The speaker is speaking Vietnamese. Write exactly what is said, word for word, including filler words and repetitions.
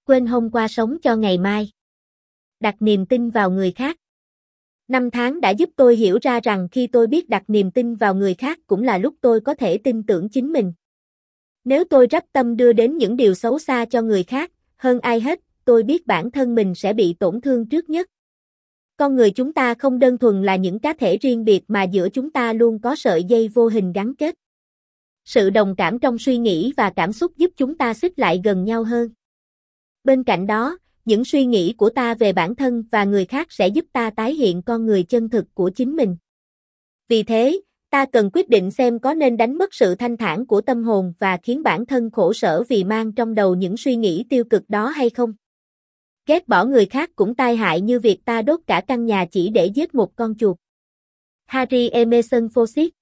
Quên hôm qua sống cho ngày mai. Đặt niềm tin vào người khác. Năm tháng đã giúp tôi hiểu ra rằng khi tôi biết đặt niềm tin vào người khác cũng là lúc tôi có thể tin tưởng chính mình. Nếu tôi rắp tâm đưa đến những điều xấu xa cho người khác, hơn ai hết, tôi biết bản thân mình sẽ bị tổn thương trước nhất. Con người chúng ta không đơn thuần là những cá thể riêng biệt mà giữa chúng ta luôn có sợi dây vô hình gắn kết. Sự đồng cảm trong suy nghĩ và cảm xúc giúp chúng ta xích lại gần nhau hơn. Bên cạnh đó, những suy nghĩ của ta về bản thân và người khác sẽ giúp ta tái hiện con người chân thực của chính mình. Vì thế, ta cần quyết định xem có nên đánh mất sự thanh thản của tâm hồn và khiến bản thân khổ sở vì mang trong đầu những suy nghĩ tiêu cực đó hay không. Ghét bỏ người khác cũng tai hại như việc ta đốt cả căn nhà chỉ để giết một con chuột. Harry Emerson Fawcett